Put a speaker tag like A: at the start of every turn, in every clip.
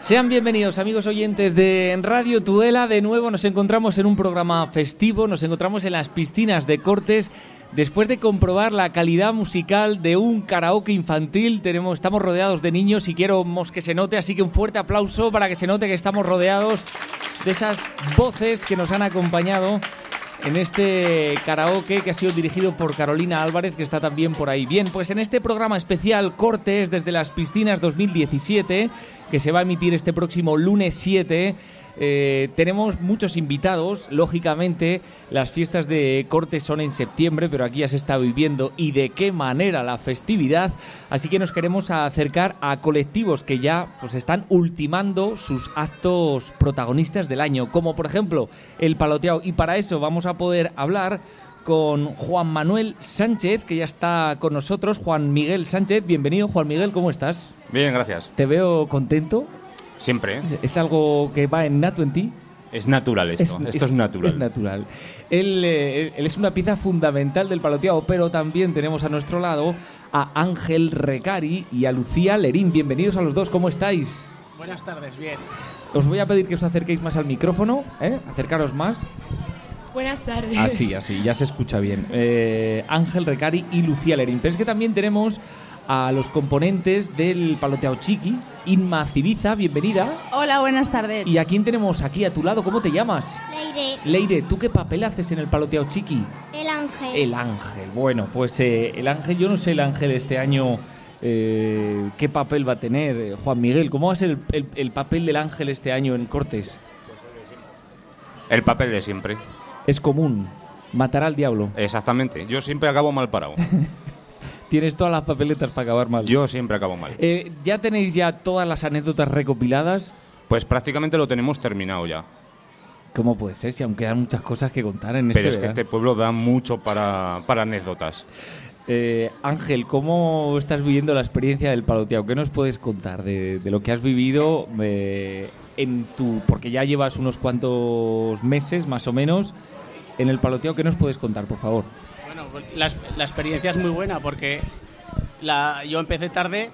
A: Sean bienvenidos, amigos oyentes de Radio Tudela. De nuevo nos encontramos en un programa festivo, nos encontramos en las piscinas de Cortes. Después de comprobar la calidad musical de un karaoke infantil, estamos rodeados de niños y queremos que se note, así que un fuerte aplauso para que se note que estamos rodeados de esas voces que nos han acompañado en este karaoke que ha sido dirigido por Carolina Álvarez, que está también por ahí. Bien, pues en este programa especial Cortes desde las piscinas 2017, que se va a emitir este próximo lunes 7, tenemos muchos invitados. Lógicamente, las fiestas de Cortes son en septiembre, pero aquí ya se está viviendo y de qué manera la festividad. Así que nos queremos acercar a colectivos que ya pues están ultimando sus actos protagonistas del año, como por ejemplo el Paloteao. Y para eso vamos a poder hablar con Juan Manuel Sánchez, que ya está con nosotros. Juan Miguel Sánchez, bienvenido. Juan Miguel, ¿cómo estás?
B: Bien, gracias.
A: Te veo contento.
B: Siempre, ¿eh?
A: ¿Es algo que va innato en ti?
B: Es natural esto. Esto es natural.
A: Es natural. Él es una pieza fundamental del Paloteao, pero también tenemos a nuestro lado a Ángel Recari y a Lucía Lerín. Bienvenidos a los dos, ¿cómo estáis?
C: Buenas tardes, bien.
A: Os voy a pedir que os acerquéis más al micrófono, acercaros más.
D: Buenas tardes.
A: Así, ya se escucha bien. Ángel Recari y Lucía Lerín. Pero es que también tenemos a los componentes del Paloteao Chiqui. Inma Ciriza, bienvenida.
D: Hola, buenas tardes.
A: ¿Y a quién tenemos aquí a tu lado? ¿Cómo te llamas? Leire, ¿tú qué papel haces en el Paloteao Chiqui?
E: El ángel.
A: El ángel. Bueno, pues el ángel, yo no sé el ángel este año qué papel va a tener. Juan Miguel, ¿cómo va a ser el papel del ángel este año en Cortes?
B: El papel de siempre.
A: Es común, matar al diablo.
B: Exactamente, yo siempre acabo mal parado.
A: Tienes todas las papeletas para acabar mal.
B: Yo siempre acabo mal.
A: ¿Ya tenéis ya todas las anécdotas recopiladas?
B: Pues prácticamente lo tenemos terminado ya.
A: ¿Cómo puede ser? Si aún quedan muchas cosas que contar en
B: Pero es que este pueblo da mucho para anécdotas.
A: Ángel, ¿cómo estás viviendo la experiencia del Paloteao? ¿Qué nos puedes contar de lo que has vivido porque ya llevas unos cuantos meses más o menos en el Paloteao? ¿Qué nos puedes contar, por favor?
C: Bueno, la experiencia es muy buena porque yo empecé tarde,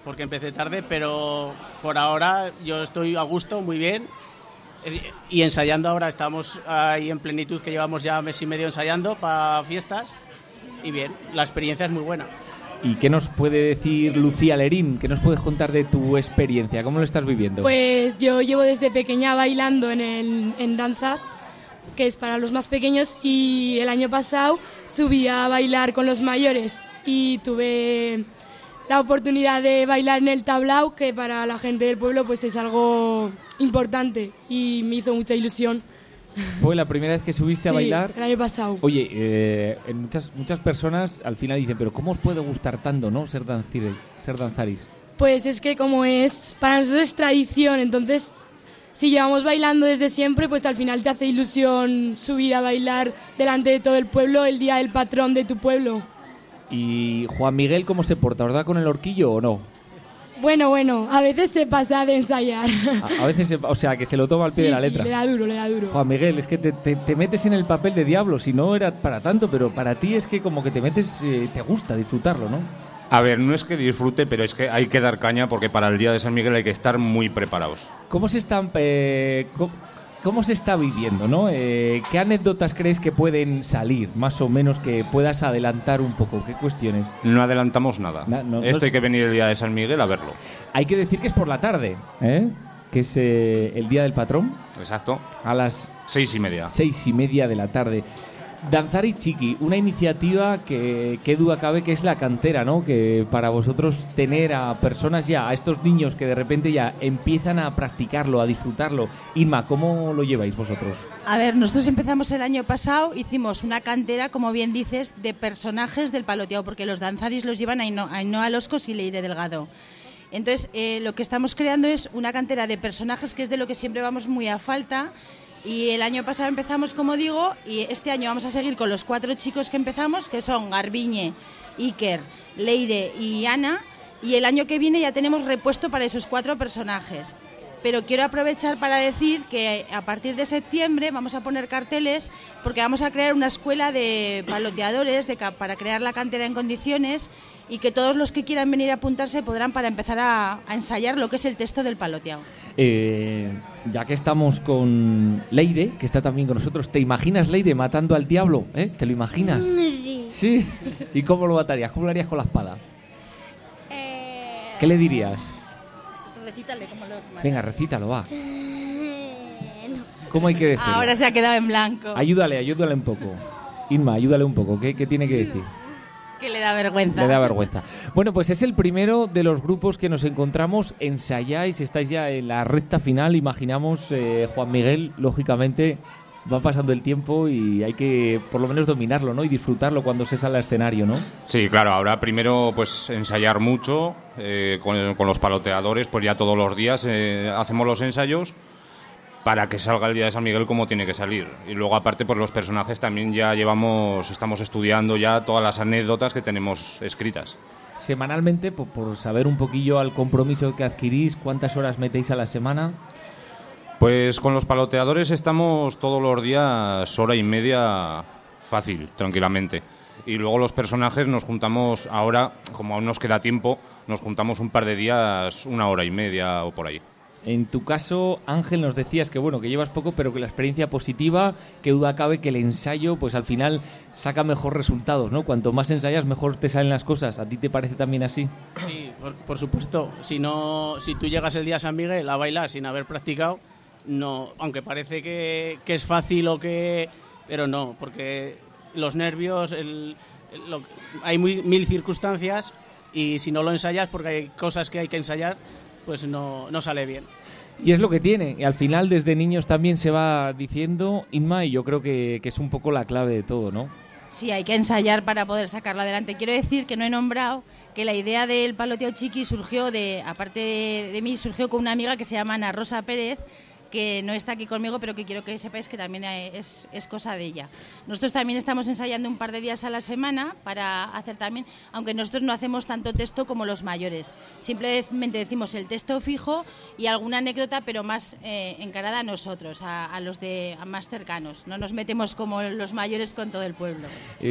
C: pero por ahora yo estoy a gusto, muy bien. Y ensayando ahora, estamos ahí en plenitud, que llevamos ya mes y medio ensayando para fiestas. Y bien, la experiencia es muy buena.
A: ¿Y qué nos puede decir Lucía Lerín? ¿Qué nos puedes contar de tu experiencia? ¿Cómo lo estás viviendo?
D: Pues yo llevo desde pequeña bailando en danzas, que es para los más pequeños, y el año pasado subí a bailar con los mayores y tuve la oportunidad de bailar en el tablao, que para la gente del pueblo pues es algo importante y me hizo mucha ilusión.
A: ¿Fue la primera vez que subiste a bailar?
D: Sí, el año pasado.
A: Oye, muchas personas al final dicen, pero ¿cómo os puede gustar tanto, no, ser danzaris?
D: Pues es que como para nosotros es tradición, entonces si llevamos bailando desde siempre, pues al final te hace ilusión subir a bailar delante de todo el pueblo el día del patrón de tu pueblo.
A: ¿Y Juan Miguel cómo se porta? ¿Os da con el horquillo o no?
D: Bueno, a veces se pasa de ensayar.
A: A veces, o sea, que se lo toma al pie de la letra.
D: Sí, le da duro.
A: Juan Miguel, es que te metes en el papel de diablo, si no era para tanto, pero para ti es que como que te metes, te gusta disfrutarlo, ¿no?
B: A ver, no es que disfrute, pero es que hay que dar caña porque para el día de San Miguel hay que estar muy preparados.
A: ¿Cómo se está viviendo, no? ¿Qué anécdotas crees que pueden salir, más o menos, que puedas adelantar un poco? ¿Qué cuestiones?
B: No adelantamos nada. Hay que venir el día de San Miguel a verlo.
A: Hay que decir que es por la tarde, que es el día del patrón.
B: Exacto.
A: A las
B: 6:30.
A: 6:30 de la tarde. Danzari Chiqui, una iniciativa que qué duda cabe que es la cantera, ¿no? Que para vosotros tener a personas ya, a estos niños que de repente ya empiezan a practicarlo, a disfrutarlo. Inma, ¿cómo lo lleváis vosotros?
F: A ver, nosotros empezamos el año pasado, hicimos una cantera, como bien dices, de personajes del Paloteao, porque los danzaris los llevan Ainhoa Loscos y Leire Delgado. Entonces, lo que estamos creando es una cantera de personajes, que es de lo que siempre vamos muy a falta. Y el año pasado empezamos, como digo, y este año vamos a seguir con los 4 chicos que empezamos, que son Garbiñe, Iker, Leire y Ana, y el año que viene ya tenemos repuesto para esos 4 personajes. pero quiero aprovechar para decir que a partir de septiembre vamos a poner carteles porque vamos a crear una escuela de paloteadores para crear la cantera en condiciones y que todos los que quieran venir a apuntarse podrán para empezar a ensayar lo que es el texto del paloteado.
A: Ya que estamos con Leire, que está también con nosotros, ¿te imaginas, Leire, matando al diablo? ¿Te lo imaginas?
E: Sí.
A: ¿Sí? ¿Y cómo lo matarías? ¿Cómo lo harías con la espada? ¿Qué le dirías?
F: Recítale cómo lo matas.
A: Venga, recítalo, va.
E: No.
A: ¿Cómo hay que decirlo?
F: Ahora se ha quedado en blanco.
A: Ayúdale un poco. Inma, ayúdale un poco. ¿Qué tiene que decir?
F: Que le da vergüenza.
A: Le da vergüenza. Bueno, pues es el primero de los grupos que nos encontramos. Ensayáis, estáis ya en la recta final. Imaginamos, Juan Miguel, lógicamente, va pasando el tiempo y hay que por lo menos dominarlo, ¿no? Y disfrutarlo cuando se sale al escenario, ¿no?
B: Sí, claro, ahora primero pues ensayar mucho con los paloteadores, pues ya todos los días hacemos los ensayos para que salga el día de San Miguel como tiene que salir. Y luego aparte pues los personajes también ya estamos estudiando ya todas las anécdotas que tenemos escritas.
A: Semanalmente, por saber un poquillo al compromiso que adquirís, ¿cuántas horas metéis a la semana?
B: Pues con los paloteadores estamos todos los días hora y media fácil, tranquilamente. Y luego los personajes nos juntamos ahora, como aún nos queda tiempo, nos juntamos un par de días, 1 hora y media o por ahí.
A: En tu caso, Ángel, nos decías que bueno, que llevas poco, pero que la experiencia positiva, que duda cabe que el ensayo, pues al final saca mejor resultados, ¿no? Cuanto más ensayas, mejor te salen las cosas. ¿A ti te parece también así?
C: Sí, por supuesto. Si tú llegas el día de San Miguel a bailar sin haber practicado, no, aunque parece que es fácil pero no, porque los nervios, hay mil circunstancias y si no lo ensayas, porque hay cosas que hay que ensayar, pues no sale bien.
A: Y es lo que tiene, y al final desde niños también se va diciendo, Inma, y yo creo que es un poco la clave de todo, ¿no?
F: Sí, hay que ensayar para poder sacarlo adelante. Quiero decir que no he nombrado que la idea del paloteo chiqui surgió aparte de mí, surgió con una amiga que se llama Ana Rosa Pérez, que no está aquí conmigo, pero que quiero que sepáis que también es cosa de ella. Nosotros también estamos ensayando un par de días a la semana para hacer también, aunque nosotros no hacemos tanto texto como los mayores. Simplemente decimos el texto fijo y alguna anécdota, pero más encarada a nosotros, a los a más cercanos. No nos metemos como los mayores con todo el pueblo.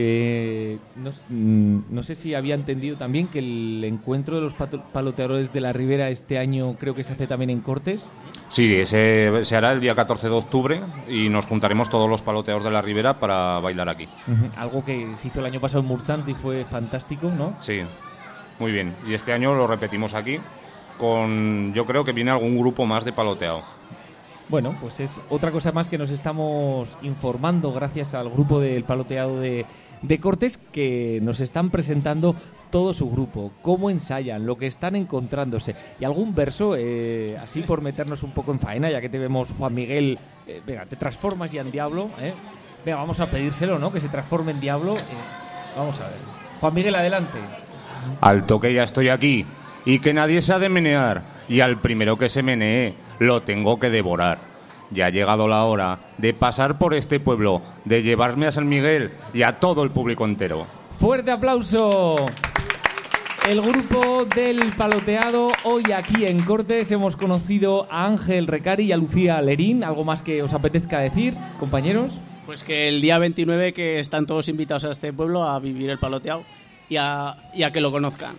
A: No sé si había entendido también que el encuentro de los paloteadores de la Ribera este año creo que se hace también en Cortes.
B: Sí, se hará el día 14 de octubre y nos juntaremos todos los paloteadores de la Ribera para bailar aquí.
A: Algo que se hizo el año pasado en Murchant y fue fantástico, ¿no?
B: Sí, muy bien. Y este año lo repetimos aquí yo creo que viene algún grupo más de paloteado.
A: Bueno, pues es otra cosa más que nos estamos informando gracias al grupo del paloteado de Cortes, que nos están presentando todo su grupo, cómo ensayan, lo que están encontrándose. Y algún verso, así por meternos un poco en faena, ya que te vemos, Juan Miguel, venga, te transformas ya en diablo, Venga, vamos a pedírselo, ¿no? Que se transforme en diablo. Vamos a ver. Juan Miguel, adelante.
B: Alto que ya estoy aquí y que nadie se ha de menear, y al primero que se menee lo tengo que devorar. Ya ha llegado la hora de pasar por este pueblo, de llevarme a San Miguel y a todo el público entero.
A: ¡Fuerte aplauso! El grupo del paloteado, hoy aquí en Cortes hemos conocido a Ángel Recari y a Lucía Lerín. ¿Algo más que os apetezca decir, compañeros?
C: Pues que el día 29 que están todos invitados a este pueblo a vivir el paloteado y a que lo conozcan.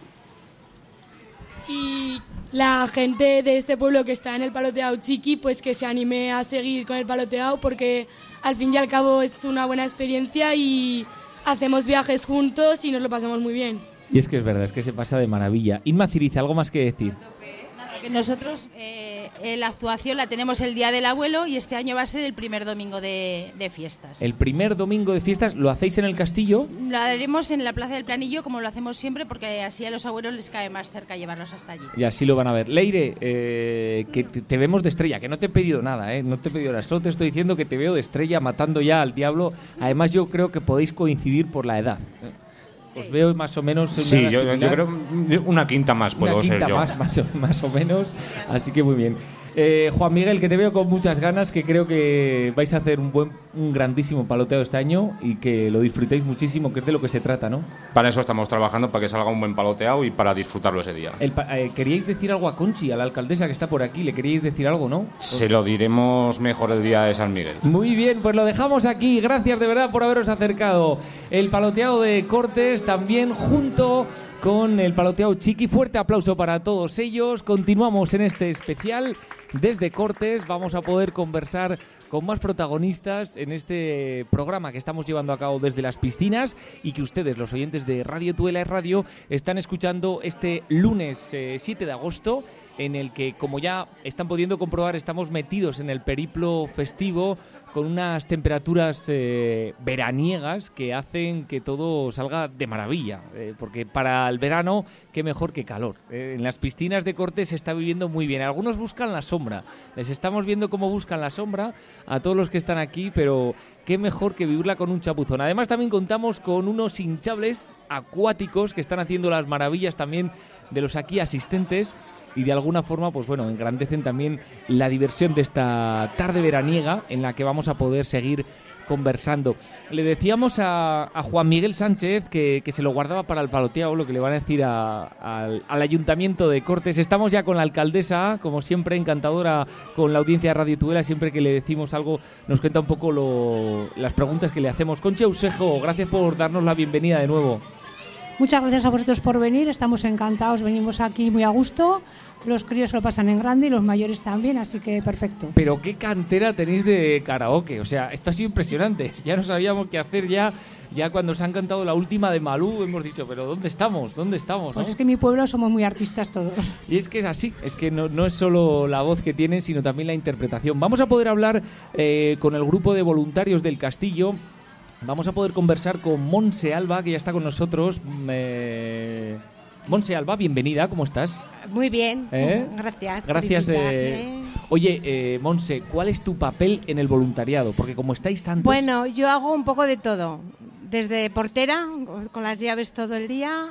D: Y la gente de este pueblo que está en el paloteado chiqui, pues que se anime a seguir con el paloteado, porque al fin y al cabo es una buena experiencia y hacemos viajes juntos y nos lo pasamos muy bien.
A: Y es que es verdad, es que se pasa de maravilla. Inma Ciriza, ¿algo más que decir?
F: Nada, que nosotros la actuación la tenemos el Día del Abuelo y este año va a ser el primer domingo de fiestas.
A: El primer domingo de fiestas, ¿lo hacéis en el castillo?
F: Lo haremos en la Plaza del Planillo, como lo hacemos siempre, porque así a los abuelos les cae más cerca llevarlos hasta allí.
A: Y así lo van a ver. Leire, que te vemos de estrella, que no te he pedido nada, no te he pedido nada, solo te estoy diciendo que te veo de estrella matando ya al diablo. Además yo creo que podéis coincidir por la edad. Os veo más o menos...
B: Sí, yo creo una quinta más puedo ser yo.
A: Una quinta más o menos, así que muy bien. Juan Miguel, que te veo con muchas ganas, que creo que vais a hacer un grandísimo paloteado este año y que lo disfrutéis muchísimo, que es de lo que se trata, ¿no?
B: Para eso estamos trabajando, para que salga un buen paloteado y para disfrutarlo ese día.
A: ¿Queríais decir algo a Conchi, a la alcaldesa que está por aquí? ¿Le queríais decir algo, no?
B: Se lo diremos mejor el día de San Miguel.
A: Muy bien, pues lo dejamos aquí. Gracias de verdad por haberos acercado. El paloteado de Cortes también junto con el paloteado Chiqui. Fuerte aplauso para todos ellos. Continuamos en este especial desde Cortes. Vamos a poder conversar con más protagonistas en este programa que estamos llevando a cabo desde las piscinas y que ustedes, los oyentes de Radio Tuela y Radio, están escuchando este lunes 7 de agosto, en el que, como ya están pudiendo comprobar, estamos metidos en el periplo festivo con unas temperaturas veraniegas que hacen que todo salga de maravilla, porque para el verano, qué mejor que calor. En las piscinas de Cortes se está viviendo muy bien. Algunos buscan la sombra, les estamos viendo cómo buscan la sombra a todos los que están aquí, pero qué mejor que vivirla con un chapuzón. Además, también contamos con unos hinchables acuáticos que están haciendo las maravillas también de los aquí asistentes, y de alguna forma, pues bueno, engrandecen también la diversión de esta tarde veraniega en la que vamos a poder seguir conversando. Le decíamos a Juan Miguel Sánchez que se lo guardaba para el paloteado, lo que le van a decir al Ayuntamiento de Cortes. Estamos ya con la alcaldesa, como siempre, encantadora con la audiencia de Radio Tuela. Siempre que le decimos algo, nos cuenta un poco las preguntas que le hacemos. Concha Usejo, gracias por darnos la bienvenida de nuevo.
G: Muchas gracias a vosotros por venir, estamos encantados, venimos aquí muy a gusto, los críos lo pasan en grande y los mayores también, así que perfecto.
A: Pero qué cantera tenéis de karaoke, o sea, esto ha sido impresionante, ya no sabíamos qué hacer ya cuando se han cantado la última de Malú hemos dicho, pero ¿dónde estamos? Pues
G: ¿no? Es que en mi pueblo somos muy artistas todos.
A: Y es que es así, es que no es solo la voz que tienen, sino también la interpretación. Vamos a poder hablar con el grupo de voluntarios del Castillo. Vamos a poder conversar con Montse Alba, que ya está con nosotros. Montse Alba, bienvenida, ¿cómo estás?
H: Muy bien, gracias.
A: Gracias. Oye, Montse, ¿cuál es tu papel en el voluntariado? Porque como estáis tantos...
H: Bueno, yo hago un poco de todo. Desde portera, con las llaves todo el día,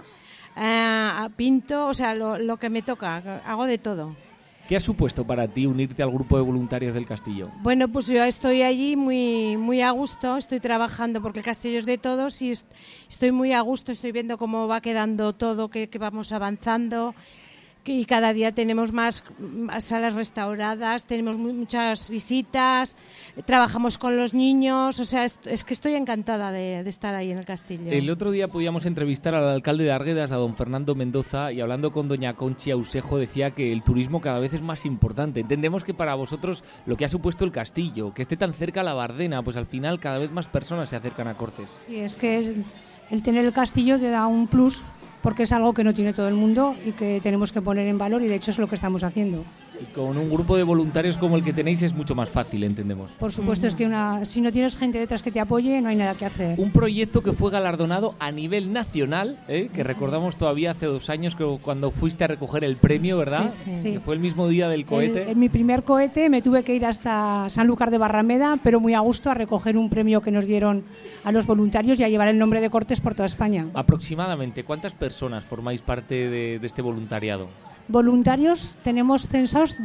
H: pinto, o sea, lo que me toca, hago de todo.
A: ¿Qué ha supuesto para ti unirte al grupo de voluntarios del Castillo?
H: Bueno, pues yo estoy allí muy, muy a gusto, estoy trabajando porque el Castillo es de todos y estoy muy a gusto, estoy viendo cómo va quedando todo, que vamos avanzando y cada día tenemos más salas restauradas, tenemos muchas visitas, trabajamos con los niños, o sea, es que estoy encantada de estar ahí en el Castillo.
A: El otro día podíamos entrevistar al alcalde de Arguedas, a don Fernando Mendoza, y hablando con doña Conchi Usejo decía que el turismo cada vez es más importante. Entendemos que para vosotros lo que ha supuesto el Castillo, que esté tan cerca la Bardena, pues al final cada vez más personas se acercan a Cortes.
G: Sí, es que el tener el Castillo te da un plus, porque es algo que no tiene todo el mundo y que tenemos que poner en valor, y de hecho es lo que estamos haciendo.
A: Y con un grupo de voluntarios como el que tenéis es mucho más fácil, entendemos.
G: Por supuesto, es que si no tienes gente detrás que te apoye, no hay nada que hacer.
A: Un proyecto que fue galardonado a nivel nacional, que recordamos todavía hace 2 años, que cuando fuiste a recoger el premio, ¿verdad?
G: Sí.
A: Que fue el mismo día del cohete.
G: En mi primer cohete me tuve que ir hasta Sanlúcar de Barrameda, pero muy a gusto, a recoger un premio que nos dieron a los voluntarios y a llevar el nombre de Cortes por toda España.
A: Aproximadamente, ¿cuántas personas formáis parte de este voluntariado?
G: Voluntarios tenemos censados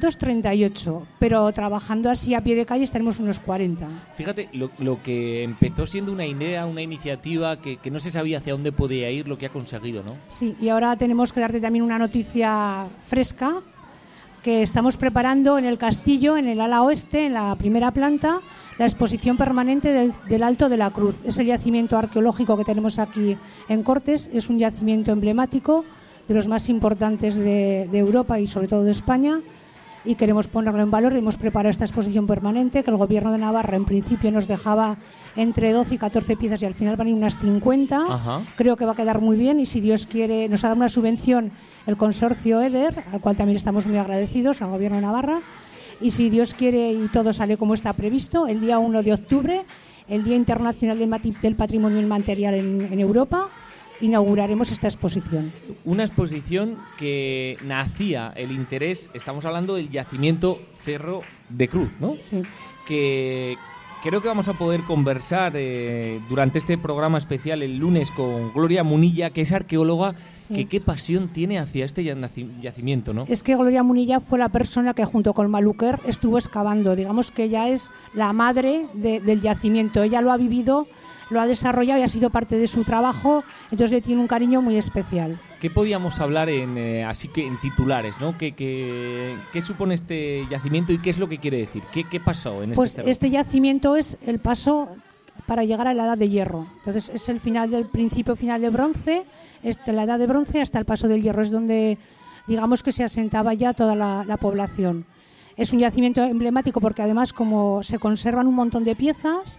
G: 238, pero trabajando así a pie de calle tenemos unos 40.
A: Fíjate, lo que empezó siendo una idea, una iniciativa que no se sabía hacia dónde podía ir, lo que ha conseguido, ¿no?
G: Sí, y ahora tenemos que darte también una noticia fresca, que estamos preparando en el Castillo, en el ala oeste, en la primera planta, la exposición permanente del Alto de la Cruz. Es el yacimiento arqueológico que tenemos aquí en Cortes, es un yacimiento emblemático, de los más importantes de Europa y sobre todo de España, y queremos ponerlo en valor. Hemos preparado esta exposición permanente que el Gobierno de Navarra en principio nos dejaba entre 12 y 14 piezas y al final van a ir unas 50.
A: Ajá.
G: Creo que va a quedar muy bien, y si Dios quiere nos ha dado una subvención el consorcio EDER, al cual también estamos muy agradecidos, al Gobierno de Navarra, y si Dios quiere y todo sale como está previsto, el día 1 de octubre, el Día Internacional del Patrimonio Inmaterial en Europa, inauguraremos esta exposición.
A: Una exposición que nacía el interés, estamos hablando del yacimiento Cerro de Cruz, ¿no?
G: Sí.
A: Que creo que vamos a poder conversar durante este programa especial el lunes con Gloria Munilla, que es arqueóloga, que qué pasión tiene hacia este yacimiento, ¿no? Es que Gloria Munilla fue la persona que junto con Maluquer estuvo excavando. Digamos que ella es la madre del yacimiento. Ella lo ha vivido, lo ha desarrollado y ha sido parte de su trabajo, entonces le tiene un cariño muy especial. ¿Qué podíamos hablar así que en titulares, ¿no? ¿Qué supone este yacimiento y qué es lo que quiere decir? ¿Qué pasó en este cerro? Pues este yacimiento es el paso para llegar a la Edad de Hierro. Entonces es el principio final de bronce, la Edad de Bronce hasta el paso del Hierro, es donde digamos que se asentaba ya toda la población. Es un yacimiento emblemático porque además como se conservan un montón de piezas,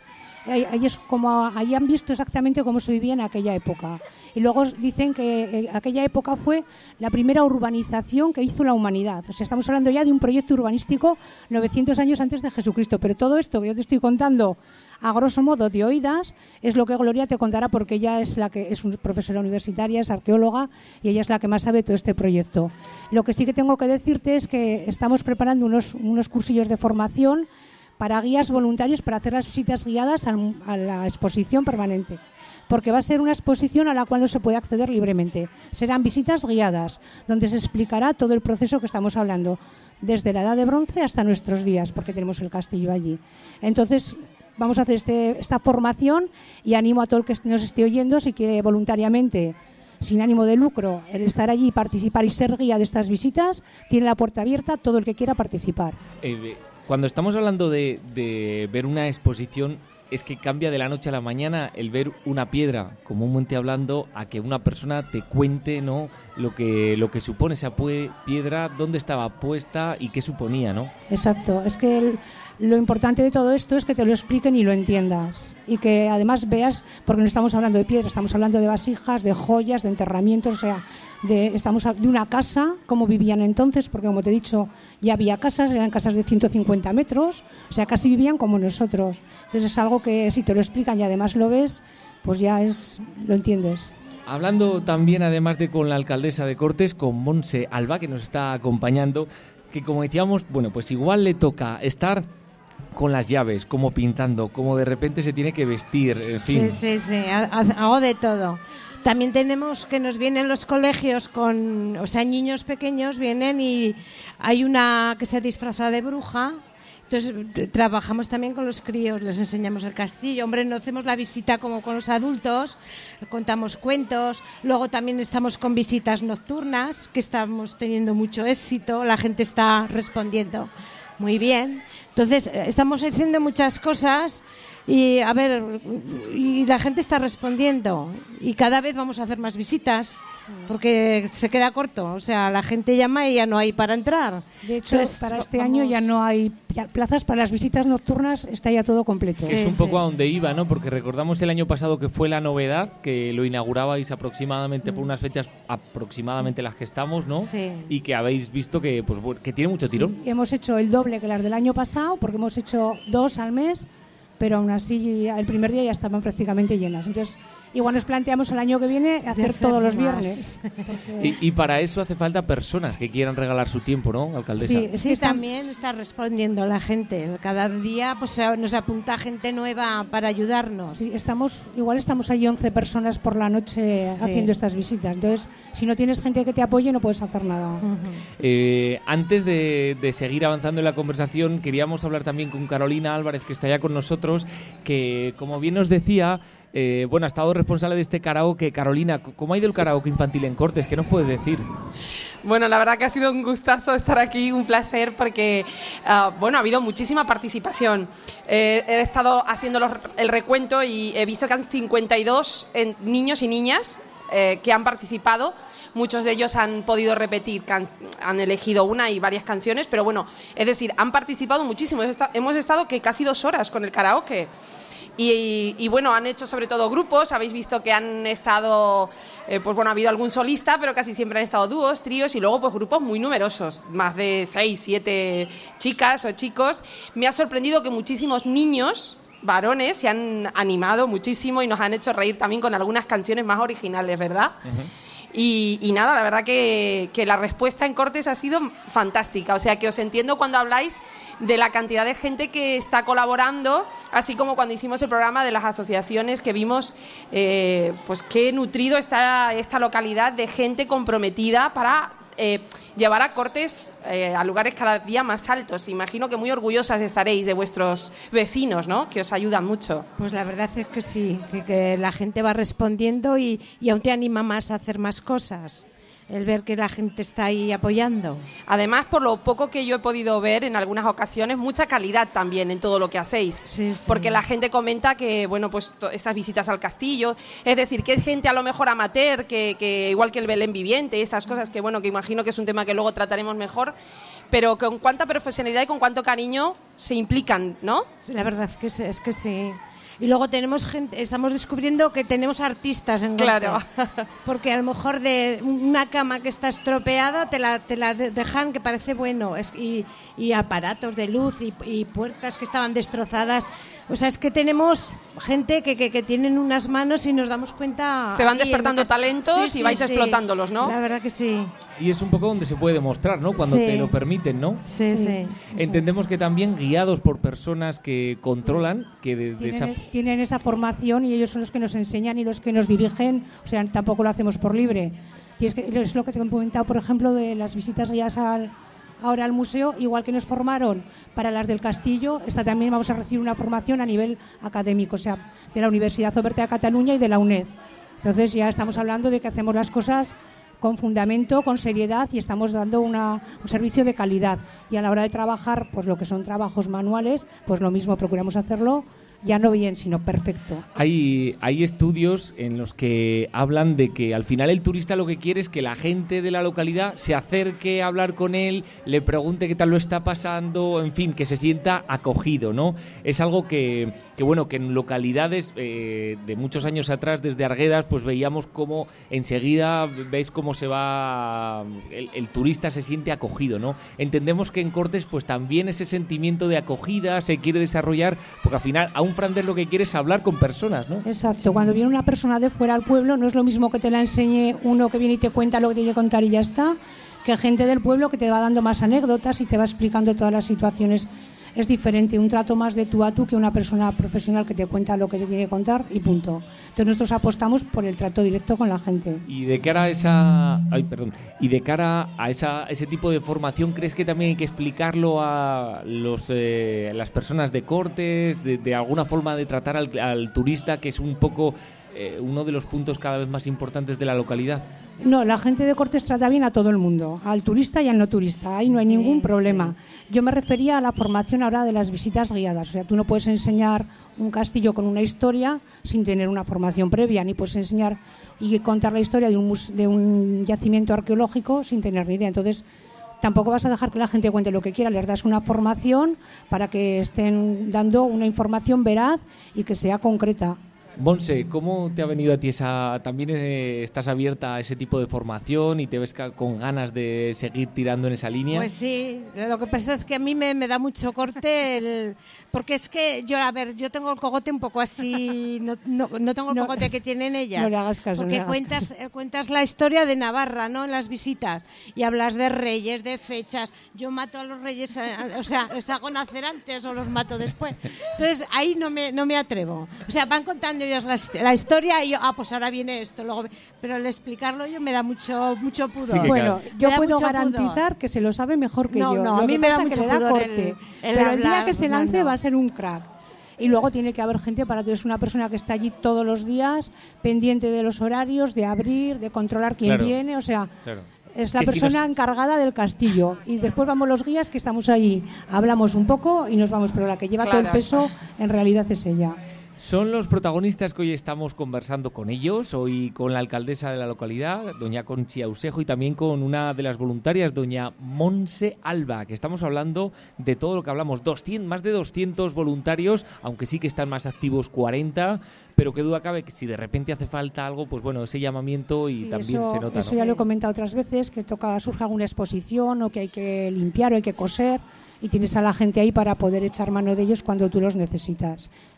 A: ahí han visto exactamente cómo se vivía en aquella época. Y luego dicen que aquella época fue la primera urbanización que hizo la humanidad. O sea, estamos hablando ya de un proyecto urbanístico 900 años antes de Jesucristo. Pero todo esto que yo te estoy contando a grosso modo de oídas es lo que Gloria te contará, porque ella es la que es una profesora universitaria, es arqueóloga y ella es la que más sabe de todo este proyecto. Lo que sí que tengo que decirte es que estamos preparando unos cursillos de formación para guías voluntarios para hacer las visitas guiadas a la exposición permanente, porque va a ser una exposición a la cual no se puede acceder libremente. Serán visitas guiadas, donde se explicará todo el proceso que estamos hablando, desde la Edad de Bronce hasta nuestros días, porque tenemos el castillo allí. Entonces, vamos a hacer esta formación y animo a todo el que nos esté oyendo, si quiere voluntariamente, sin ánimo de lucro, el estar allí, participar y ser guía de estas visitas, tiene la puerta abierta todo el que quiera participar. Cuando estamos hablando de ver una exposición, es que cambia de la noche a la mañana el ver una piedra, comúnmente hablando, a que una persona te cuente, ¿no?, lo que supone esa piedra, dónde estaba puesta y qué suponía, ¿no? Exacto, es que lo importante de todo esto es que te lo expliquen y lo entiendas. Y que además veas, porque no estamos hablando de piedra, estamos hablando de vasijas, de joyas, de enterramientos, o sea, estamos de una casa, cómo vivían entonces, porque como te he dicho, ya había casas, eran casas de 150 metros, o sea, casi vivían como nosotros. Entonces es algo que si te lo explican y además lo ves, pues ya lo entiendes. Hablando también, además de con la alcaldesa de Cortes, con Montse Alba, que nos está acompañando, que como decíamos, bueno, pues igual le toca estar con las llaves, como pintando, como de repente se tiene que vestir, en fin. Sí, hago de todo. También tenemos que nos vienen los colegios niños pequeños vienen y hay una que se disfraza de bruja. Entonces trabajamos también con los críos, les enseñamos el castillo. Hombre, no hacemos la visita como con los adultos, contamos cuentos. Luego también estamos con visitas nocturnas, que estamos teniendo mucho éxito, la gente está respondiendo muy bien. Entonces estamos haciendo muchas cosas y la gente está respondiendo y cada vez vamos a hacer más visitas porque se queda corto, o sea, la gente llama y ya no hay para entrar. De hecho, para este año ya no hay plazas para las visitas nocturnas, está ya todo completo. Es un poco a donde iba, ¿no? Porque recordamos el año pasado que fue la novedad, que lo inaugurabais aproximadamente por unas fechas aproximadamente las que estamos, ¿no? Sí. Y que habéis visto que tiene mucho tirón. Sí, hemos hecho el doble que las del año pasado, porque hemos hecho 2 al mes, pero aún así el primer día ya estaban prácticamente llenas. Entonces, igual nos planteamos el año que viene hacer todos los viernes. Y para eso hace falta personas que quieran regalar su tiempo, ¿no, alcaldesa? Sí, también está respondiendo la gente. Cada día pues nos apunta gente nueva para ayudarnos. Sí, estamos allí 11 personas por la noche haciendo estas visitas. Entonces, si no tienes gente que te apoye, no puedes hacer nada. Antes de seguir avanzando en la conversación, queríamos hablar también con Carolina Álvarez, que está ya con nosotros, que, como bien nos decía, ha estado responsable de este karaoke. Carolina, ¿cómo ha ido el karaoke infantil en Cortes? ¿Qué nos puedes decir?
I: Bueno, la verdad que ha sido un gustazo estar aquí, un placer, porque ha habido muchísima participación. He estado haciendo el recuento y he visto que han 52 niños y niñas que han participado. Muchos de ellos han podido repetir, han elegido una y varias canciones, pero bueno, es decir, han participado muchísimo. Hemos estado casi 2 horas con el karaoke. Y han hecho sobre todo grupos. Habéis visto que han estado, ha habido algún solista, pero casi siempre han estado dúos, tríos y luego pues grupos muy numerosos, más de 6, 7 chicas o chicos. Me ha sorprendido que muchísimos niños, varones, se han animado muchísimo y nos han hecho reír también con algunas canciones más originales, ¿verdad? Uh-huh. Y nada, la verdad que la respuesta en Cortes ha sido fantástica. O sea, que os entiendo cuando habláis de la cantidad de gente que está colaborando, así como cuando hicimos el programa de las asociaciones, que vimos pues qué nutrido está esta localidad de gente comprometida para llevar a Cortes a lugares cada día más altos. Imagino que muy orgullosas estaréis de vuestros vecinos, ¿no? Que os ayudan mucho.
H: Pues la verdad es que sí, que la gente va respondiendo y aún te anima más a hacer más cosas. El ver que la gente está ahí apoyando.
I: Además, por lo poco que yo he podido ver en algunas ocasiones, mucha calidad también en todo lo que hacéis.
H: Sí.
I: Porque la gente comenta que, bueno, pues estas visitas al castillo, es decir, que es gente a lo mejor amateur, que igual que el Belén viviente, estas cosas que, bueno, que imagino que es un tema que luego trataremos mejor, pero con cuánta profesionalidad y con cuánto cariño se implican, ¿no?
H: La verdad es que sí. Y luego tenemos gente, estamos descubriendo que tenemos artistas en Cortes.
I: Claro.
H: Porque a lo mejor de una cama que está estropeada te la dejan que parece bueno. Y aparatos de luz y puertas que estaban destrozadas. O sea, es que tenemos gente que tienen unas manos y nos damos cuenta.
I: Se van despertando talentos y vais explotándolos, ¿no?
H: La verdad que sí.
A: Y es un poco donde se puede demostrar, ¿no? Cuando te lo permiten, ¿no?
H: Sí.
A: Entendemos que también guiados por personas que controlan, que
G: tienen esa formación y ellos son los que nos enseñan y los que nos dirigen, o sea, tampoco lo hacemos por libre. Y es lo que te he comentado, por ejemplo, de las visitas guiadas ahora al museo, igual que nos formaron para las del castillo, esta también vamos a recibir una formación a nivel académico, o sea, de la Universidad Oberta de Cataluña y de la UNED. Entonces ya estamos hablando de que hacemos las cosas con fundamento, con seriedad y estamos dando un servicio de calidad. Y a la hora de trabajar, pues lo que son trabajos manuales, pues lo mismo procuramos hacerlo ya no bien, sino perfecto.
A: Hay estudios en los que hablan de que al final el turista lo que quiere es que la gente de la localidad se acerque a hablar con él, le pregunte qué tal lo está pasando, en fin, que se sienta acogido, ¿no? Es algo que bueno, que en localidades de muchos años atrás, desde Arguedas, pues veíamos cómo enseguida veis cómo se va el turista se siente acogido, ¿no? Entendemos que en Cortes pues también ese sentimiento de acogida se quiere desarrollar, porque al final a un francés lo que quiere es hablar con personas, ¿no?
G: Exacto, cuando viene una persona de fuera al pueblo no es lo mismo que te la enseñe uno que viene y te cuenta lo que tiene que contar y ya está, que gente del pueblo que te va dando más anécdotas y te va explicando todas las situaciones. Es diferente, un trato más de tú a tú que una persona profesional que te cuenta lo que te tiene que contar y punto. Entonces nosotros apostamos por el trato directo con la gente.
A: Y de cara a ese tipo de formación, ¿crees que también hay que explicarlo a las personas de Cortes, de alguna forma de tratar al turista, que es un poco uno de los puntos cada vez más importantes de la localidad?
G: No, la gente de Cortes trata bien a todo el mundo, al turista y al no turista, ahí no hay ningún problema. Yo me refería a la formación ahora de las visitas guiadas, o sea, tú no puedes enseñar un castillo con una historia sin tener una formación previa, ni puedes enseñar y contar la historia de un yacimiento arqueológico sin tener ni idea. Entonces, tampoco vas a dejar que la gente cuente lo que quiera, les das una formación para que estén dando una información veraz y que sea concreta.
A: Monse, ¿cómo te ha venido a ti también estás abierta a ese tipo de formación y te ves con ganas de seguir tirando en esa línea?
H: Pues sí, lo que pasa es que a mí me da mucho corte porque es que yo tengo el cogote un poco así, no tengo el cogote que tienen ellas.
G: No le hagas caso.
H: Porque cuentas la historia de Navarra, ¿no? En las visitas y hablas de reyes, de fechas. Yo mato a los reyes, o sea, les hago nacer antes o los mato después. Entonces ahí no me atrevo. O sea, van contando ellos la historia y yo, pues ahora viene esto, luego, pero el explicarlo yo me da mucho pudor.
G: Sí, bueno, yo puedo garantizar que se lo sabe mejor que yo.
H: No, a mí me da mucho pudor
G: corte. Pero el día que se lance va a ser un crack. Y luego tiene que haber gente para todo. Es una persona que está allí todos los días, pendiente de los horarios, de abrir, de controlar quién viene, o sea... Claro. Es la persona encargada del castillo y después vamos los guías que estamos allí, hablamos un poco y nos vamos, pero la que lleva todo el peso en realidad es ella.
A: Son los protagonistas que hoy estamos conversando con ellos, hoy con la alcaldesa de la localidad, doña Conchi Ausejo, y también con una de las voluntarias, doña Monse Alba, que estamos hablando de todo lo que hablamos, más de 200 voluntarios, aunque sí que están más activos 40, pero qué duda cabe que si de repente hace falta algo, pues bueno, ese llamamiento y también se nota.
G: Eso
A: ¿no?
G: Ya lo he comentado otras veces, que surja alguna exposición o que hay que limpiar o hay que coser, y tienes a la gente ahí para poder echar mano de ellos cuando tú los necesitas.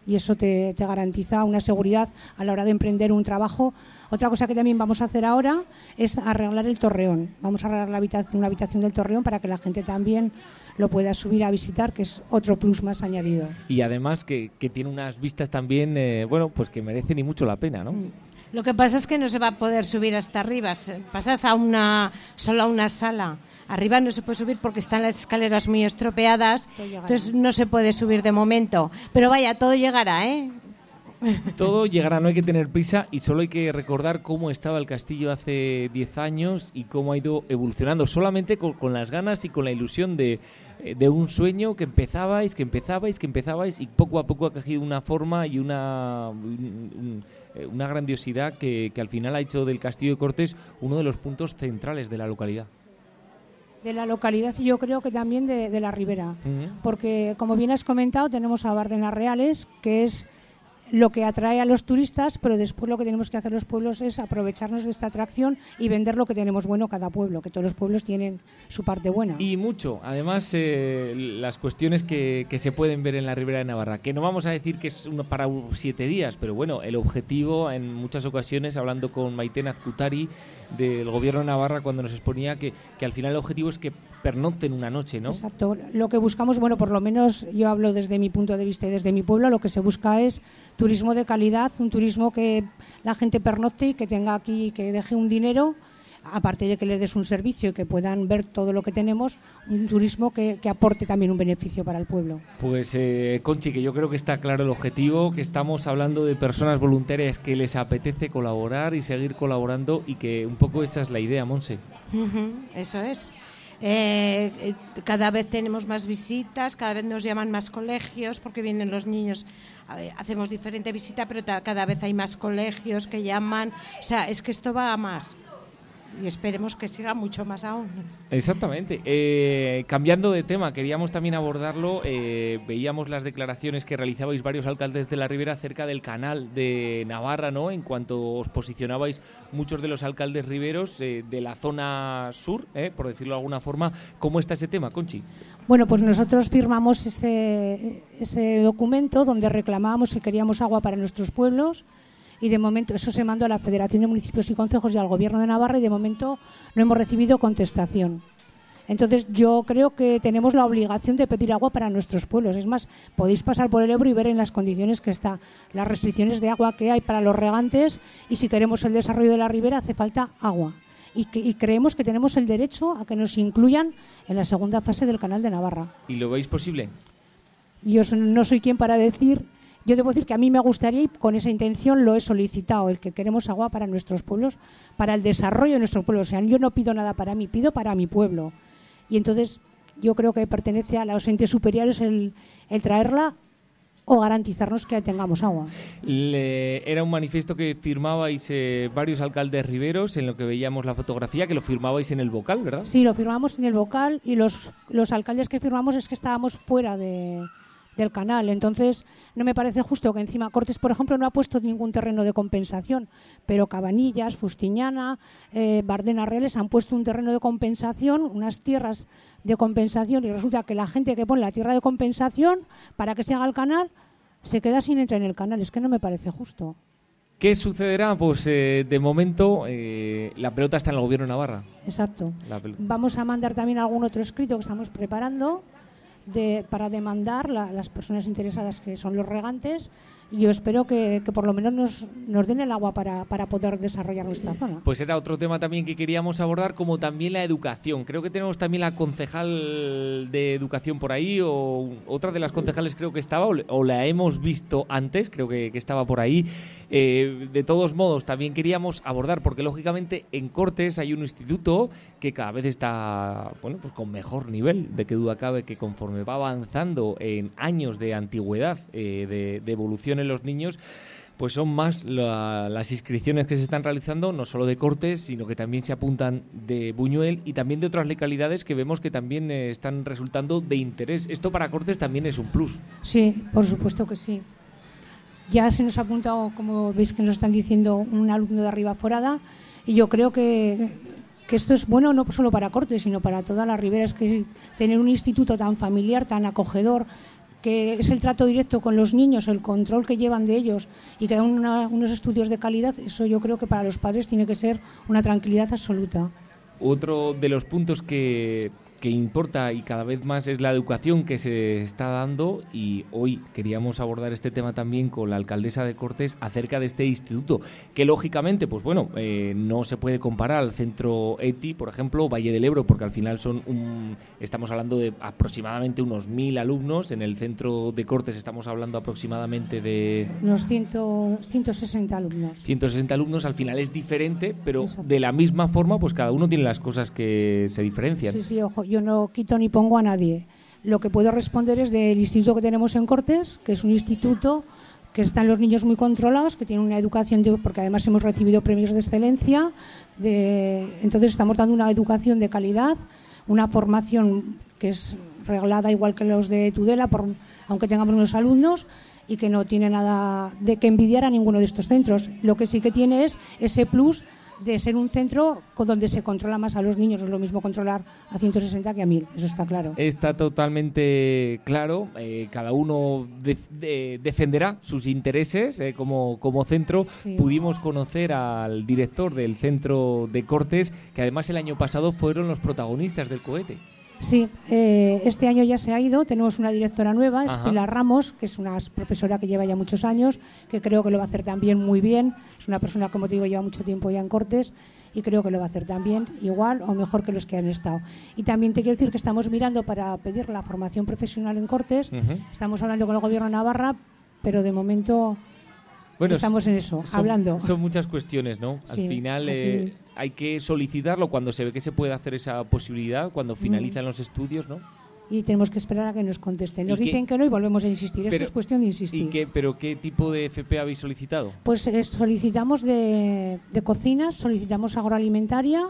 G: y eso te garantiza una seguridad a la hora de emprender un trabajo. Otra cosa que también vamos a hacer ahora es arreglar el torreón. Vamos a arreglar una habitación del torreón para que la gente también lo pueda subir a visitar, que es otro plus más añadido.
A: Y además que tiene unas vistas también, pues que merecen y mucho la pena, ¿no?
H: Lo que pasa es que no se va a poder subir hasta arriba. Pasas solo a una sala. Arriba no se puede subir porque están las escaleras muy estropeadas, entonces no se puede subir de momento. Pero vaya, todo llegará, ¿eh?
A: Todo llegará, no hay que tener prisa y solo hay que recordar cómo estaba el castillo hace 10 años y cómo ha ido evolucionando, solamente con las ganas y con la ilusión de un sueño que empezabais y poco a poco ha cogido una forma y una grandiosidad que al final ha hecho del Castillo de Cortes uno de los puntos centrales de la localidad.
G: De la localidad y yo creo que también de la Ribera, porque como bien has comentado tenemos a Bardenas Reales, que es lo que atrae a los turistas, pero después lo que tenemos que hacer los pueblos es aprovecharnos de esta atracción y vender lo que tenemos bueno cada pueblo, que todos los pueblos tienen su parte buena.
A: Y mucho, además las cuestiones que se pueden ver en la Ribera de Navarra, que no vamos a decir que es para 7 días, pero bueno, el objetivo en muchas ocasiones, hablando con Maite Azcutari del Gobierno de Navarra, cuando nos exponía que al final el objetivo es que pernocten una noche, ¿no?
G: Exacto, lo que buscamos, bueno, por lo menos yo hablo desde mi punto de vista y desde mi pueblo, lo que se busca es turismo de calidad, un turismo que la gente pernocte y que tenga aquí, que deje un dinero, aparte de que les des un servicio y que puedan ver todo lo que tenemos, un turismo que aporte también un beneficio para el pueblo.
A: Pues Conchi, que yo creo que está claro el objetivo, que estamos hablando de personas voluntarias que les apetece colaborar y seguir colaborando y que un poco esa es la idea, Monse.
H: Eso es. Cada vez tenemos más visitas, cada vez nos llaman más colegios porque vienen los niños, hacemos diferente visita, pero cada vez hay más colegios que llaman, o sea, es que esto va a más y esperemos que siga mucho más aún.
A: Exactamente. Cambiando de tema, queríamos también abordarlo, veíamos las declaraciones que realizabais varios alcaldes de la Ribera acerca del canal de Navarra, ¿no? En cuanto os posicionabais muchos de los alcaldes riberos de la zona sur, por decirlo de alguna forma. ¿Cómo está ese tema, Conchi?
G: Bueno, pues nosotros firmamos ese documento donde reclamábamos que queríamos agua para nuestros pueblos. Y de momento eso se mandó a la Federación de Municipios y Concejos y al Gobierno de Navarra y de momento no hemos recibido contestación. Entonces yo creo que tenemos la obligación de pedir agua para nuestros pueblos. Es más, podéis pasar por el Ebro y ver en las condiciones que está, las restricciones de agua que hay para los regantes y si queremos el desarrollo de la ribera hace falta agua. Y creemos que tenemos el derecho a que nos incluyan en la segunda fase del Canal de Navarra.
A: ¿Y lo veis posible?
G: Yo no soy quien para decir. Yo debo decir que a mí me gustaría y con esa intención lo he solicitado, el que queremos agua para nuestros pueblos, para el desarrollo de nuestros pueblos. O sea, yo no pido nada para mí, pido para mi pueblo. Y entonces yo creo que pertenece a los entes superiores el traerla o garantizarnos que tengamos agua.
A: Era un manifiesto que firmabais varios alcaldes riberos, en lo que veíamos la fotografía, que lo firmabais en el Bocal, ¿verdad?
G: Sí, lo firmamos en el Bocal y los alcaldes que firmamos es que estábamos fuera del canal. Entonces no me parece justo que encima Cortes, por ejemplo, no ha puesto ningún terreno de compensación, pero Cabanillas, Fustiñana, Bardenas Reales han puesto un terreno de compensación, unas tierras de compensación, y resulta que la gente que pone la tierra de compensación para que se haga el canal se queda sin entrar en el canal. Es que no me parece justo.
A: ¿Qué sucederá? Pues de momento la pelota está en el Gobierno de Navarra.
G: Exacto. Vamos a mandar también algún otro escrito que estamos preparando para demandar las personas interesadas, que son los regantes, y yo espero que por lo menos nos den el agua para poder desarrollar nuestra zona. Pues era otro tema también que queríamos abordar, como también la educación. Creo que tenemos también la concejal de educación por ahí, o otra de las concejales creo que estaba, o la hemos visto antes, creo que estaba por ahí. De todos modos, también queríamos abordar, porque lógicamente en Cortes hay un instituto que cada vez está pues con mejor nivel, de qué duda cabe, que conforme va avanzando en años de antigüedad, de evolución en los niños, pues son más las inscripciones que se están realizando, no solo de Cortes, sino que también se apuntan de Buñuel y también de otras localidades que vemos que también están resultando de interés. Esto para Cortes también es un plus. Sí, por supuesto que sí. Ya se nos ha apuntado, como veis que nos están diciendo, un alumno de Ribaforada, y yo creo que esto es bueno no solo para Cortes, sino para toda la Ribera. Es que tener un instituto tan familiar, tan acogedor, que es el trato directo con los niños, el control que llevan de ellos y que dan unos estudios de calidad, eso yo creo que para los padres tiene que ser una tranquilidad absoluta.
A: Otro de los puntos que importa y cada vez más es la educación que se está dando, y hoy queríamos abordar este tema también con la alcaldesa de Cortes acerca de este instituto, que lógicamente pues bueno, no se puede comparar al centro ETI, por ejemplo, Valle del Ebro, porque al final estamos hablando de aproximadamente unos 1000 alumnos. En el centro de Cortes estamos hablando aproximadamente de
G: unos 160 alumnos.
A: 160 alumnos, al final es diferente, pero exacto, de la misma forma pues cada uno tiene las cosas que se diferencian.
G: Sí, ojo, yo no quito ni pongo a nadie. Lo que puedo responder es del instituto que tenemos en Cortes, que es un instituto que están los niños muy controlados, que tiene una educación, porque además hemos recibido premios de excelencia, entonces estamos dando una educación de calidad, una formación que es reglada igual que los de Tudela, aunque tengamos unos alumnos, y que no tiene nada de que envidiar a ninguno de estos centros. Lo que sí que tiene es ese plus de ser un centro donde se controla más a los niños. No es lo mismo controlar a 160 que a 1000, eso está claro.
A: Está totalmente claro. Cada uno defenderá sus intereses como centro. Sí. Pudimos conocer al director del centro de Cortes, que además el año pasado fueron los protagonistas del cohete.
G: Sí, este año ya se ha ido, tenemos una directora nueva, es Pilar Ramos, que es una profesora que lleva ya muchos años, que creo que lo va a hacer también muy bien. Es una persona, como te digo, lleva mucho tiempo ya en Cortes y creo que lo va a hacer también igual o mejor que los que han estado. Y también te quiero decir que estamos mirando para pedir la formación profesional en Cortes. Estamos hablando con el Gobierno de Navarra, pero de momento estamos en eso, hablando.
A: Son muchas cuestiones, ¿no? Sí, al final hay que solicitarlo cuando se ve que se puede hacer esa posibilidad, cuando finalizan los estudios, ¿no?
G: Y tenemos que esperar a que nos contesten. Nos dicen que no y volvemos a insistir. Esto es cuestión de insistir.
A: ¿Pero qué tipo de FP habéis solicitado?
G: Pues solicitamos de cocinas, solicitamos agroalimentaria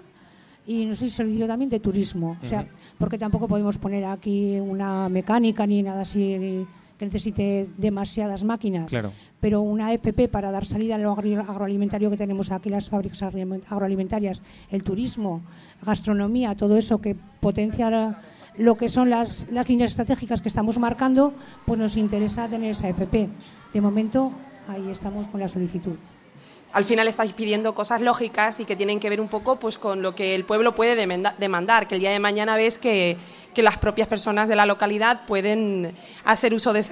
G: y no sé si solicito también de turismo. O sea, porque tampoco podemos poner aquí una mecánica ni nada así que necesite demasiadas máquinas.
A: Claro.
G: Pero una FP para dar salida a lo agroalimentario que tenemos aquí, las fábricas agroalimentarias, el turismo, gastronomía, todo eso que potencia lo que son las líneas estratégicas que estamos marcando, pues nos interesa tener esa FP. De momento, ahí estamos con la solicitud.
I: Al final estáis pidiendo cosas lógicas y que tienen que ver un poco pues con lo que el pueblo puede demandar, que el día de mañana ves que las propias personas de la localidad pueden hacer uso de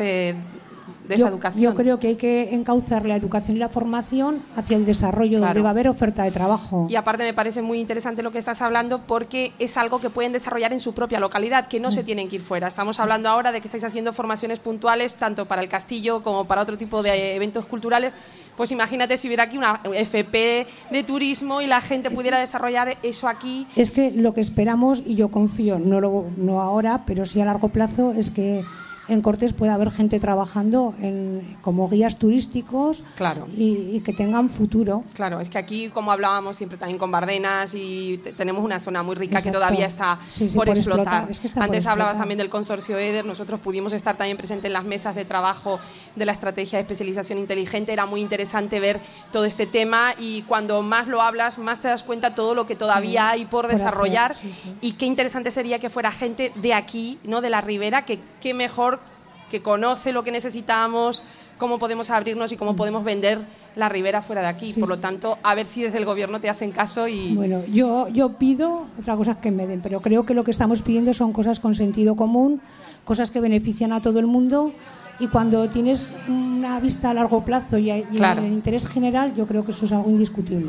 I: esa educación.
G: Yo creo que hay que encauzar la educación y la formación hacia el desarrollo, donde va a haber oferta de trabajo.
I: Y aparte me parece muy interesante lo que estás hablando, porque es algo que pueden desarrollar en su propia localidad, que no se tienen que ir fuera. Estamos hablando ahora de que estáis haciendo formaciones puntuales tanto para el castillo como para otro tipo de eventos culturales. Pues imagínate si hubiera aquí una FP de turismo y la gente pudiera desarrollar eso aquí.
G: Es que lo que esperamos, y yo confío, no ahora, pero sí a largo plazo, es que en Cortes puede haber gente trabajando como guías turísticos,
I: claro,
G: y que tengan futuro.
I: Claro, es que aquí, como hablábamos siempre también con Bardenas, y tenemos una zona muy rica. Exacto. Que todavía está por explotar.
G: Es que está
I: Antes hablabas también del consorcio EDER, nosotros pudimos estar también presentes en las mesas de trabajo de la estrategia de especialización inteligente. Era muy interesante ver todo este tema, y cuando más lo hablas, más te das cuenta todo lo que todavía hay por desarrollar
G: hacer.
I: Y qué interesante sería que fuera gente de aquí, ¿no? De la Ribera, que qué mejor que conoce lo que necesitamos, cómo podemos abrirnos y cómo podemos vender la Ribera fuera de aquí. Por lo tanto, a ver si desde el gobierno te hacen caso.
G: Bueno, yo pido, otra cosa es que me den, pero creo que lo que estamos pidiendo son cosas con sentido común, cosas que benefician a todo el mundo, y cuando tienes una vista a largo plazo y
I: claro,
G: el interés general, yo creo que eso es algo indiscutible.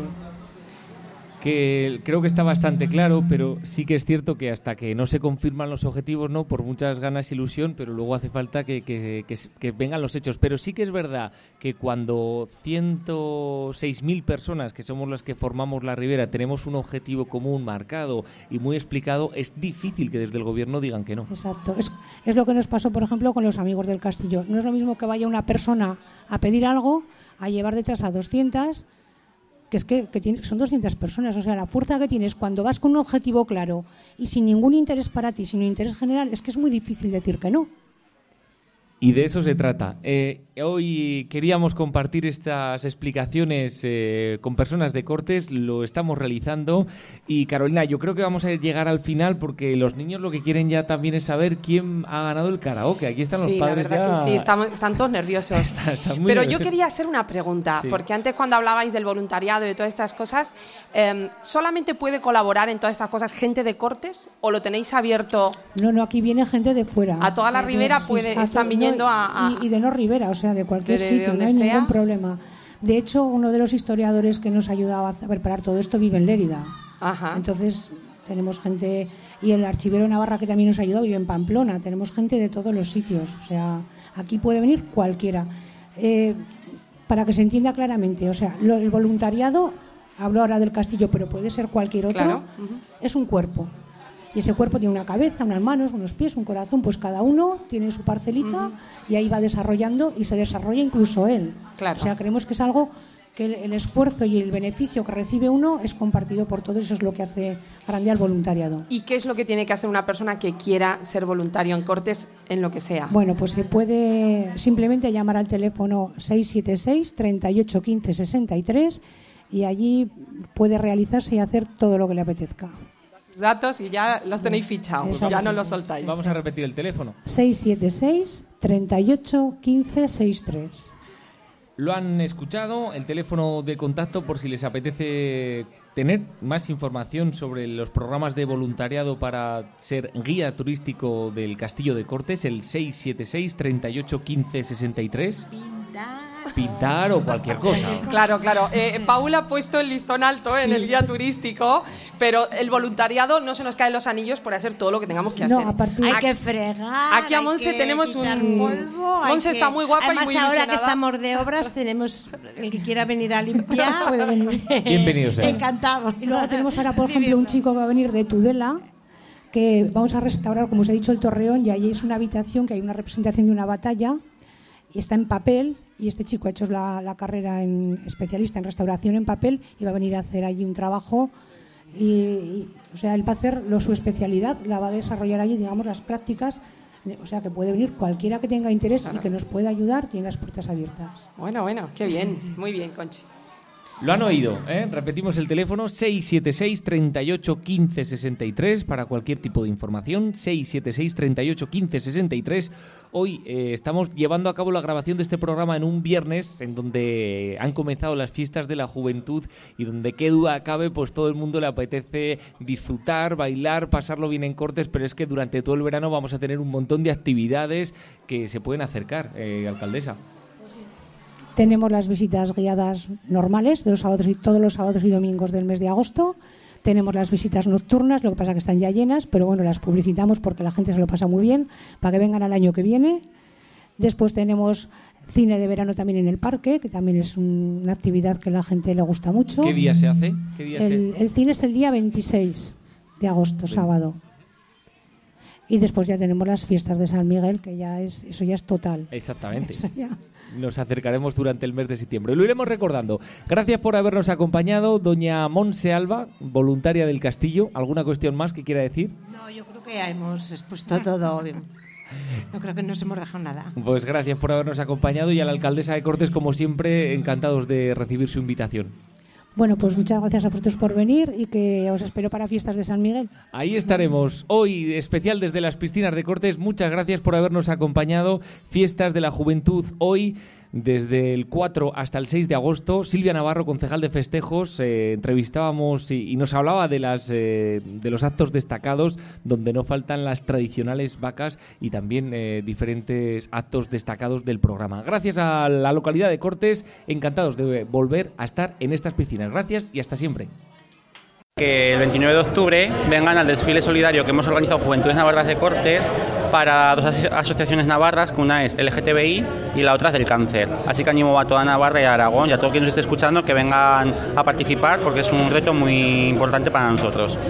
A: Que creo que está bastante claro, pero sí que es cierto que hasta que no se confirman los objetivos, no, por muchas ganas e ilusión, pero luego hace falta que vengan los hechos. Pero sí que es verdad que cuando 106.000 personas, que somos las que formamos la Ribera, tenemos un objetivo común marcado y muy explicado, es difícil que desde el gobierno digan que no.
G: Exacto. Es lo que nos pasó, por ejemplo, con los amigos del Castillo. No es lo mismo que vaya una persona a pedir algo, a llevar detrás a 200... que es que son 200 personas, o sea, la fuerza que tienes cuando vas con un objetivo claro y sin ningún interés para ti, sin un interés general, es que es muy difícil decir que no.
A: Y de eso se trata. Hoy queríamos compartir estas explicaciones con personas de Cortes, lo estamos realizando. Y Carolina, yo creo que vamos a llegar al final porque los niños lo que quieren ya también es saber quién ha ganado el karaoke. Aquí están los padres
I: la verdad
A: ya...
I: que sí, están todos nerviosos.
A: Están muy
I: Pero
A: nerviosos.
I: yo quería hacer una pregunta,
A: Sí.
I: porque antes cuando hablabais del voluntariado y de todas estas cosas, ¿solamente puede colaborar en todas estas cosas gente de Cortes o lo tenéis abierto?
G: No, aquí viene gente de fuera.
I: A toda la ribera están viniendo
G: y de no ribera, o sea, de cualquier
I: de
G: sitio,
I: donde
G: no hay
I: sea.
G: ningún problema. De hecho, uno de los historiadores que nos ayudaba a preparar todo esto vive en Lérida.
I: Ajá.
G: Entonces, tenemos gente... Y el archivero de Navarra, que también nos ayudó, vive en Pamplona. Tenemos gente de todos los sitios. O sea, aquí puede venir cualquiera. Para que se entienda claramente, o sea, el voluntariado, hablo ahora del castillo, pero puede ser cualquier otro,
I: Claro.
G: es un cuerpo. Y ese cuerpo tiene una cabeza, unas manos, unos pies, un corazón, pues cada uno tiene su parcelita y ahí va desarrollando y se desarrolla incluso él.
I: Claro.
G: O sea, creemos que es algo que el esfuerzo y el beneficio que recibe uno es compartido por todos, eso es lo que hace grande al voluntariado.
I: ¿Y qué es lo que tiene que hacer una persona que quiera ser voluntario en Cortes en lo que sea?
G: Bueno, pues se puede simplemente llamar al teléfono 676 38 15 63 y allí puede realizarse y hacer todo lo que le apetezca.
I: Datos y ya los tenéis fichados,
G: Exacto.
I: ya no los soltáis.
A: Vamos a repetir el teléfono.
G: 676 38 15 63.
A: Lo han escuchado, el teléfono de contacto por si les apetece tener más información sobre los programas de voluntariado para ser guía turístico del Castillo de Cortes, el 676 38 15 63. Pintar o cualquier cosa.
I: Claro. Paul ha puesto el listón alto en el guía turístico, pero el voluntariado no se nos caen los anillos por hacer todo lo que tengamos que hacer.
G: No, a partir
H: Hay que fregar.
I: Aquí a
H: hay
I: Monse
H: que
I: tenemos
H: quitar
I: un...
H: polvo,
I: Monse está muy guapa
H: además,
I: y muy
H: ahora
I: ilusionada.
H: que estamos de obras, tenemos el que quiera venir a limpiar.
G: Puede venir.
A: Bienvenido sea.
H: Encantado.
G: Y luego tenemos ahora, por ejemplo, un chico que va a venir de Tudela, que vamos a restaurar, como os he dicho, el Torreón, y allí es una habitación que hay una representación de una batalla y está en papel, y este chico ha hecho la carrera en especialista en restauración en papel y va a venir a hacer allí un trabajo o sea, él va a hacer su especialidad, la va a desarrollar allí, digamos, las prácticas, o sea, que puede venir cualquiera que tenga interés y que nos pueda ayudar, tiene las puertas abiertas.
I: Bueno, qué bien, muy bien, Conchi.
A: Lo han oído, ¿eh? Repetimos el teléfono 676 38 15 63 para cualquier tipo de información, 676 38 15 63. Hoy estamos llevando a cabo la grabación de este programa en un viernes en donde han comenzado las fiestas de la juventud y donde qué duda cabe, pues todo el mundo le apetece disfrutar, bailar, pasarlo bien en Cortes, pero es que durante todo el verano vamos a tener un montón de actividades que se pueden acercar, alcaldesa.
G: Tenemos las visitas guiadas normales de los sábados y todos los sábados y domingos del mes de agosto. Tenemos las visitas nocturnas, lo que pasa que están ya llenas, pero bueno, las publicitamos porque la gente se lo pasa muy bien, para que vengan al año que viene. Después tenemos cine de verano también en el parque, que también es una actividad que a la gente le gusta mucho.
A: ¿Qué día se hace?
G: El cine es el día 26 de agosto, sábado. Y después ya tenemos las fiestas de San Miguel, que eso ya es total.
A: Exactamente.
G: Eso ya.
A: Nos acercaremos durante el mes de septiembre. Y lo iremos recordando. Gracias por habernos acompañado, doña Monse Alba, voluntaria del Castillo. ¿Alguna cuestión más que quiera decir?
H: No, yo creo que ya hemos expuesto todo. No creo que nos hemos dejado nada.
A: Pues gracias por habernos acompañado y a la alcaldesa de Cortes, como siempre, encantados de recibir su invitación.
G: Bueno, pues muchas gracias a vosotros por venir y que os espero para fiestas de San Miguel.
A: Ahí estaremos hoy, especial desde las piscinas de Cortes. Muchas gracias por habernos acompañado. Fiestas de la Juventud hoy, desde el 4 hasta el 6 de agosto. Silvia Navarro, concejal de festejos, entrevistábamos y nos hablaba de los actos destacados, donde no faltan las tradicionales vacas y también diferentes actos destacados del programa. Gracias a la localidad de Cortes, encantados de volver a estar en estas piscinas. Gracias y hasta siempre.
J: Que el 29 de octubre vengan al desfile solidario que hemos organizado Juventudes Navarras de Cortes para dos asociaciones navarras, que una es LGTBI y la otra es del cáncer. Así que animo a toda Navarra y a Aragón y a todo quien nos esté escuchando que vengan a participar porque es un reto muy importante para nosotros.